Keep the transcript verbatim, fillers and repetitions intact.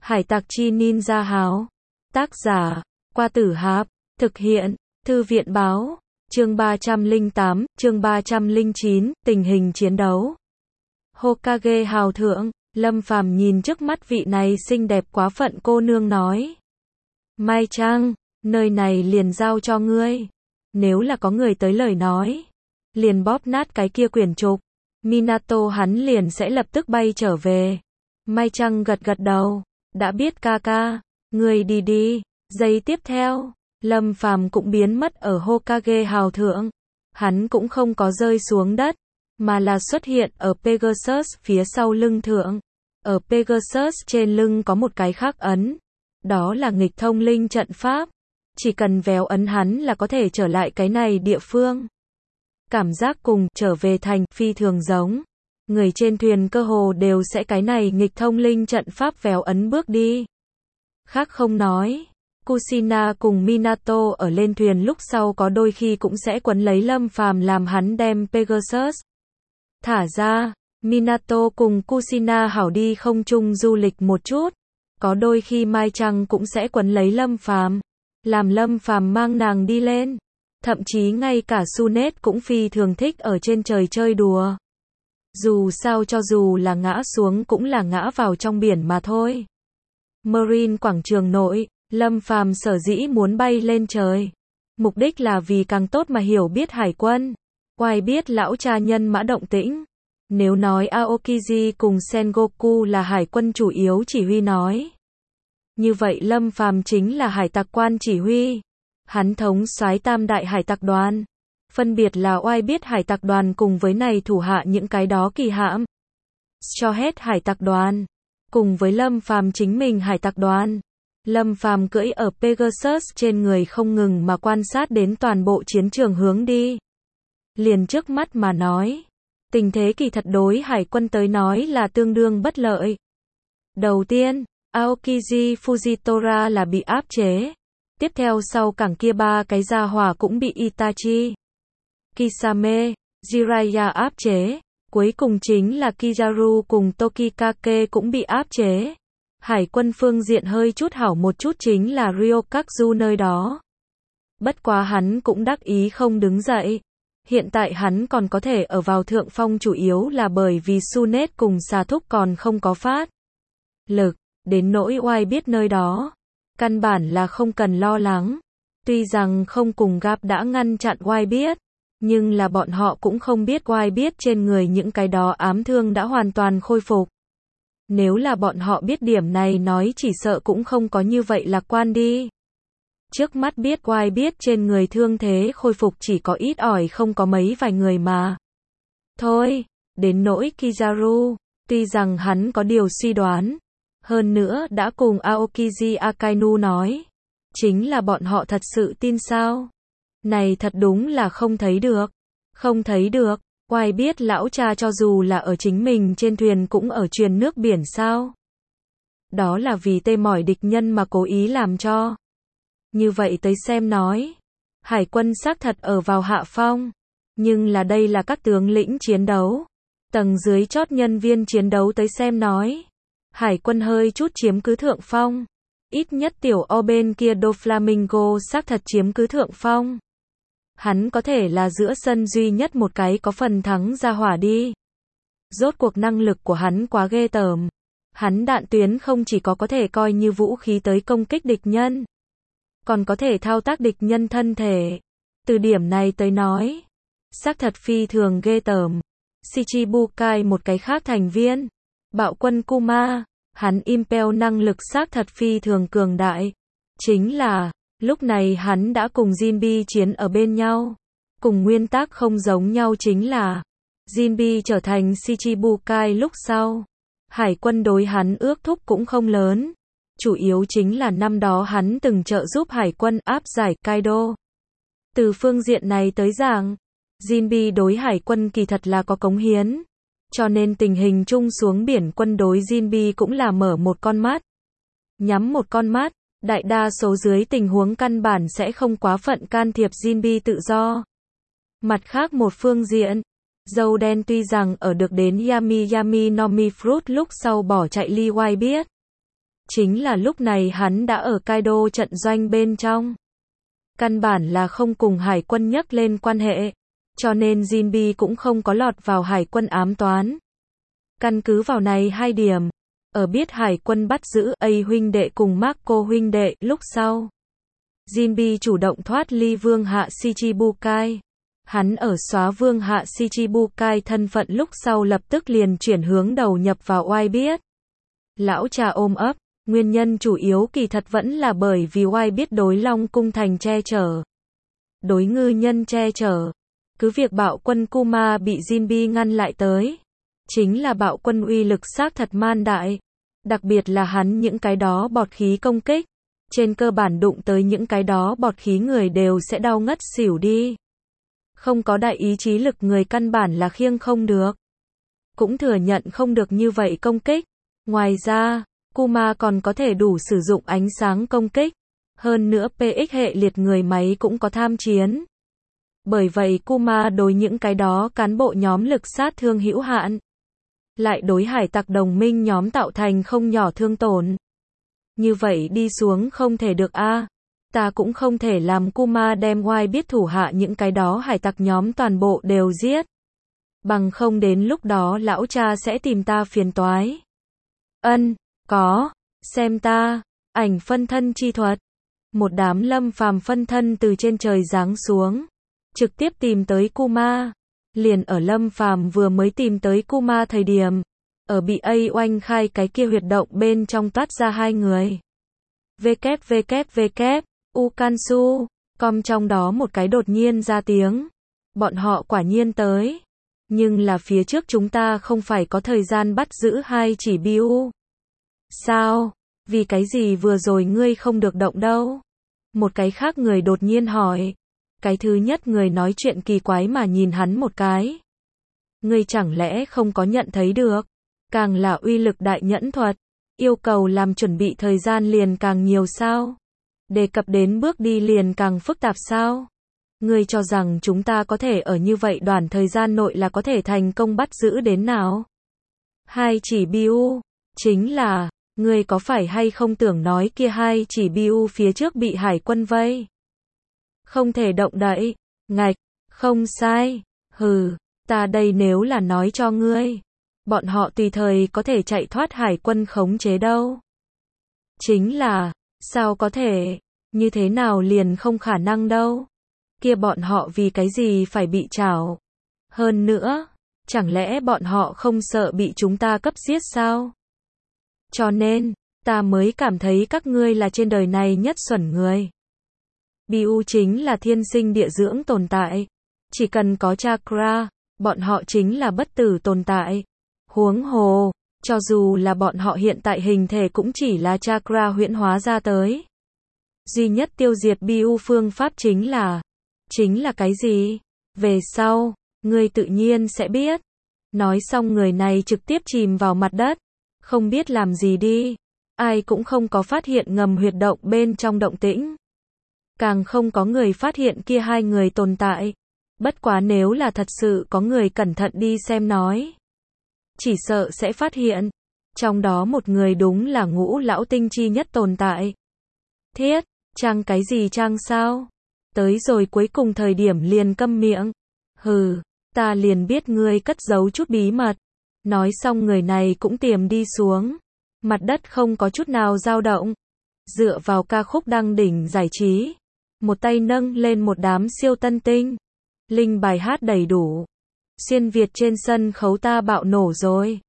Hải tặc chi ninja háo. Tác giả, Qua Tử Hạp. Thực hiện, Thư viện báo. Chương ba trăm lẻ tám, chương ba trăm lẻ chín, tình hình chiến đấu. Hokage hào thượng, Lâm Phàm nhìn trước mắt vị này xinh đẹp quá phận cô nương nói. Mai Trang, nơi này liền giao cho ngươi. Nếu là có người tới lời nói, liền bóp nát cái kia quyển trục. Minato hắn liền sẽ lập tức bay trở về. Mai Trang gật gật đầu. Đã biết ca ca, ngươi đi đi. Giây tiếp theo, Lâm Phàm cũng biến mất ở Hokage hào thượng. Hắn cũng không có rơi xuống đất, mà là xuất hiện ở Pegasus phía sau lưng thượng. Ở Pegasus trên lưng có một cái khắc ấn. Đó là nghịch thông linh trận pháp. Chỉ cần véo ấn hắn là có thể trở lại cái này địa phương. Cảm giác cùng trở về thành phi thường giống. Người trên thuyền cơ hồ đều sẽ cái này nghịch thông linh trận pháp véo ấn bước đi. Khác không nói, Kushina cùng Minato ở lên thuyền lúc sau có đôi khi cũng sẽ quấn lấy Lâm Phàm làm hắn đem Pegasus thả ra. Minato cùng Kushina hảo đi không trung du lịch một chút. Có đôi khi Mai Trăng cũng sẽ quấn lấy Lâm Phàm, làm Lâm Phàm mang nàng đi lên. Thậm chí ngay cả Sunet cũng phi thường thích ở trên trời chơi đùa. Dù sao cho dù là ngã xuống cũng là ngã vào trong biển mà thôi. Marine quảng trường nội, Lâm Phàm sở dĩ muốn bay lên trời. Mục đích là vì càng tốt mà hiểu biết hải quân. Oai biết lão cha nhân mã động tĩnh. Nếu nói Aokiji cùng Sengoku là hải quân chủ yếu chỉ huy nói. Như vậy Lâm Phàm chính là hải tặc quan chỉ huy. Hắn thống soái tam đại hải tặc đoàn. Phân biệt là oai biết hải tặc đoàn cùng với này thủ hạ những cái đó kỳ hãm. Cho hết hải tặc đoàn. Cùng với Lâm Phàm chính mình hải tặc đoàn. Lâm Phàm cưỡi ở Pegasus trên người không ngừng mà quan sát đến toàn bộ chiến trường hướng đi. Liền trước mắt mà nói. Tình thế kỳ thật đối hải quân tới nói là tương đương bất lợi. Đầu tiên, Aokiji Fujitora là bị áp chế. Tiếp theo sau cảng kia ba cái gia hỏa cũng bị Itachi, Kisame, Jiraiya áp chế. Cuối cùng chính là Kizaru cùng Tokikake cũng bị áp chế. Hải quân phương diện hơi chút hảo một chút chính là Ryokazu nơi đó. Bất quá hắn cũng đắc ý không đứng dậy. Hiện tại hắn còn có thể ở vào thượng phong chủ yếu là bởi vì Sunet cùng xà thúc còn không có phát lực. Đến nỗi oai biết nơi đó, căn bản là không cần lo lắng. Tuy rằng không cùng gặp đã ngăn chặn oai biết, nhưng là bọn họ cũng không biết oai biết trên người những cái đó ám thương đã hoàn toàn khôi phục. Nếu là bọn họ biết điểm này nói chỉ sợ cũng không có như vậy lạc quan đi. Trước mắt biết oai biết trên người thương thế khôi phục chỉ có ít ỏi không có mấy vài người mà. Thôi, đến nỗi Kizaru, tuy rằng hắn có điều suy đoán, hơn nữa đã cùng Aokiji Akainu nói. Chính là bọn họ thật sự tin sao? Này thật đúng là không thấy được. Không thấy được, oai biết lão cha cho dù là ở chính mình trên thuyền cũng ở truyền nước biển sao? Đó là vì tê mỏi địch nhân mà cố ý làm cho. Như vậy tới xem nói. Hải quân xác thật ở vào hạ phong. Nhưng là đây là các tướng lĩnh chiến đấu. Tầng dưới chót nhân viên chiến đấu tới xem nói. Hải quân hơi chút chiếm cứ thượng phong. Ít nhất tiểu O bên kia Doflamingo xác thật chiếm cứ thượng phong. Hắn có thể là giữa sân duy nhất một cái có phần thắng ra hỏa đi. Rốt cuộc năng lực của hắn quá ghê tởm. Hắn đạn tuyến không chỉ có có thể coi như vũ khí tới công kích địch nhân, còn có thể thao tác địch nhân thân thể. Từ điểm này tới nói, xác thật phi thường ghê tởm. Shichibukai một cái khác thành viên, bạo quân Kuma, hắn impel năng lực xác thật phi thường cường đại. Chính là, lúc này hắn đã cùng Jinbe chiến ở bên nhau. Cùng nguyên tắc không giống nhau chính là, Jinbe trở thành Shichibukai lúc sau. Hải quân đối hắn ước thúc cũng không lớn. Chủ yếu chính là năm đó hắn từng trợ giúp hải quân áp giải Kaido. Từ phương diện này tới giảng, Jinbe đối hải quân kỳ thật là có cống hiến. Cho nên tình hình chung xuống biển quân đối Jinbe cũng là mở một con mắt. Nhắm một con mắt, đại đa số dưới tình huống căn bản sẽ không quá phận can thiệp Jinbe tự do. Mặt khác một phương diện, dâu đen tuy rằng ở được đến Yami Yami no Mi Fruit lúc sau bỏ chạy ly oai biết. Chính là lúc này hắn đã ở Kaido trận doanh bên trong. Căn bản là không cùng hải quân nhắc lên quan hệ, cho nên Jinbe cũng không có lọt vào hải quân ám toán. Căn cứ vào này hai điểm, ở biết hải quân bắt giữ A huynh đệ cùng Marco huynh đệ lúc sau, Jinbe chủ động thoát ly vương hạ Shichibukai. Hắn ở xóa vương hạ Shichibukai thân phận lúc sau lập tức liền chuyển hướng đầu nhập vào White Beard. Lão cha ôm ấp, nguyên nhân chủ yếu kỳ thật vẫn là bởi vì White Beard đối Long Cung Thành che chở. Đối ngư nhân che chở. Cứ việc bạo quân Kuma bị Jinbe ngăn lại tới. Chính là bạo quân uy lực xác thật man đại. Đặc biệt là hắn những cái đó bọt khí công kích. Trên cơ bản đụng tới những cái đó bọt khí người đều sẽ đau ngất xỉu đi. Không có đại ý chí lực người căn bản là khiêng không được. Cũng thừa nhận không được như vậy công kích. Ngoài ra, Kuma còn có thể đủ sử dụng ánh sáng công kích. Hơn nữa pê ích hệ liệt người máy cũng có tham chiến. Bởi vậy Kuma đối những cái đó cán bộ nhóm lực sát thương hữu hạn. Lại đối hải tặc đồng minh nhóm tạo thành không nhỏ thương tổn. Như vậy đi xuống không thể được a. À. Ta cũng không thể làm Kuma đem White Beard thủ hạ những cái đó hải tặc nhóm toàn bộ đều giết. Bằng không đến lúc đó lão cha sẽ tìm ta phiền toái. Ân, có, xem ta, ảnh phân thân chi thuật. Một đám Lâm Phàm phân thân từ trên trời giáng xuống, trực tiếp tìm tới Kuma. Liền ở Lâm Phàm vừa mới tìm tới Kuma thời điểm, ở bị A oanh khai cái kia huyệt động bên trong toát ra hai người. www, Ukansu, com trong đó một cái đột nhiên ra tiếng. Bọn họ quả nhiên tới. Nhưng là phía trước chúng ta không phải có thời gian bắt giữ hai chỉ Biu. Sao? Vì cái gì vừa rồi ngươi không được động đâu? Một cái khác người đột nhiên hỏi. Cái thứ nhất người nói chuyện kỳ quái mà nhìn hắn một cái. Ngươi chẳng lẽ không có nhận thấy được? Càng là uy lực đại nhẫn thuật, yêu cầu làm chuẩn bị thời gian liền càng nhiều sao? Đề cập đến bước đi liền càng phức tạp sao? Ngươi cho rằng chúng ta có thể ở như vậy đoạn thời gian nội là có thể thành công bắt giữ đến nào? Hai chỉ Biu, chính là, ngươi có phải hay không tưởng nói kia hai chỉ Biu phía trước bị hải quân vây? Không thể động đậy, ngạch, không sai, hừ, ta đây nếu là nói cho ngươi, bọn họ tùy thời có thể chạy thoát hải quân khống chế đâu. Chính là, sao có thể, như thế nào liền không khả năng đâu. Kia bọn họ vì cái gì phải bị trảo? Hơn nữa, chẳng lẽ bọn họ không sợ bị chúng ta cấp giết sao? Cho nên, ta mới cảm thấy các ngươi là trên đời này nhất xuẩn người. Biu chính là thiên sinh địa dưỡng tồn tại. Chỉ cần có chakra, bọn họ chính là bất tử tồn tại. Huống hồ, cho dù là bọn họ hiện tại hình thể cũng chỉ là chakra huyễn hóa ra tới. Duy nhất tiêu diệt Biu phương pháp chính là, chính là cái gì? Về sau, ngươi tự nhiên sẽ biết. Nói xong người này trực tiếp chìm vào mặt đất, không biết làm gì đi. Ai cũng không có phát hiện ngầm huyệt động bên trong động tĩnh. Càng không có người phát hiện kia hai người tồn tại. Bất quá nếu là thật sự có người cẩn thận đi xem nói, chỉ sợ sẽ phát hiện, trong đó một người đúng là ngũ lão tinh chi nhất tồn tại. Thiết, trang cái gì trang sao? Tới rồi cuối cùng thời điểm liền câm miệng. Hừ, ta liền biết ngươi cất giấu chút bí mật. Nói xong người này cũng tiềm đi xuống. Mặt đất không có chút nào dao động. Dựa vào ca khúc đăng đỉnh giải trí. Một tay nâng lên một đám siêu tân tinh. Linh bài hát đầy đủ. Xuyên Việt trên sân khấu ta bạo nổ rồi.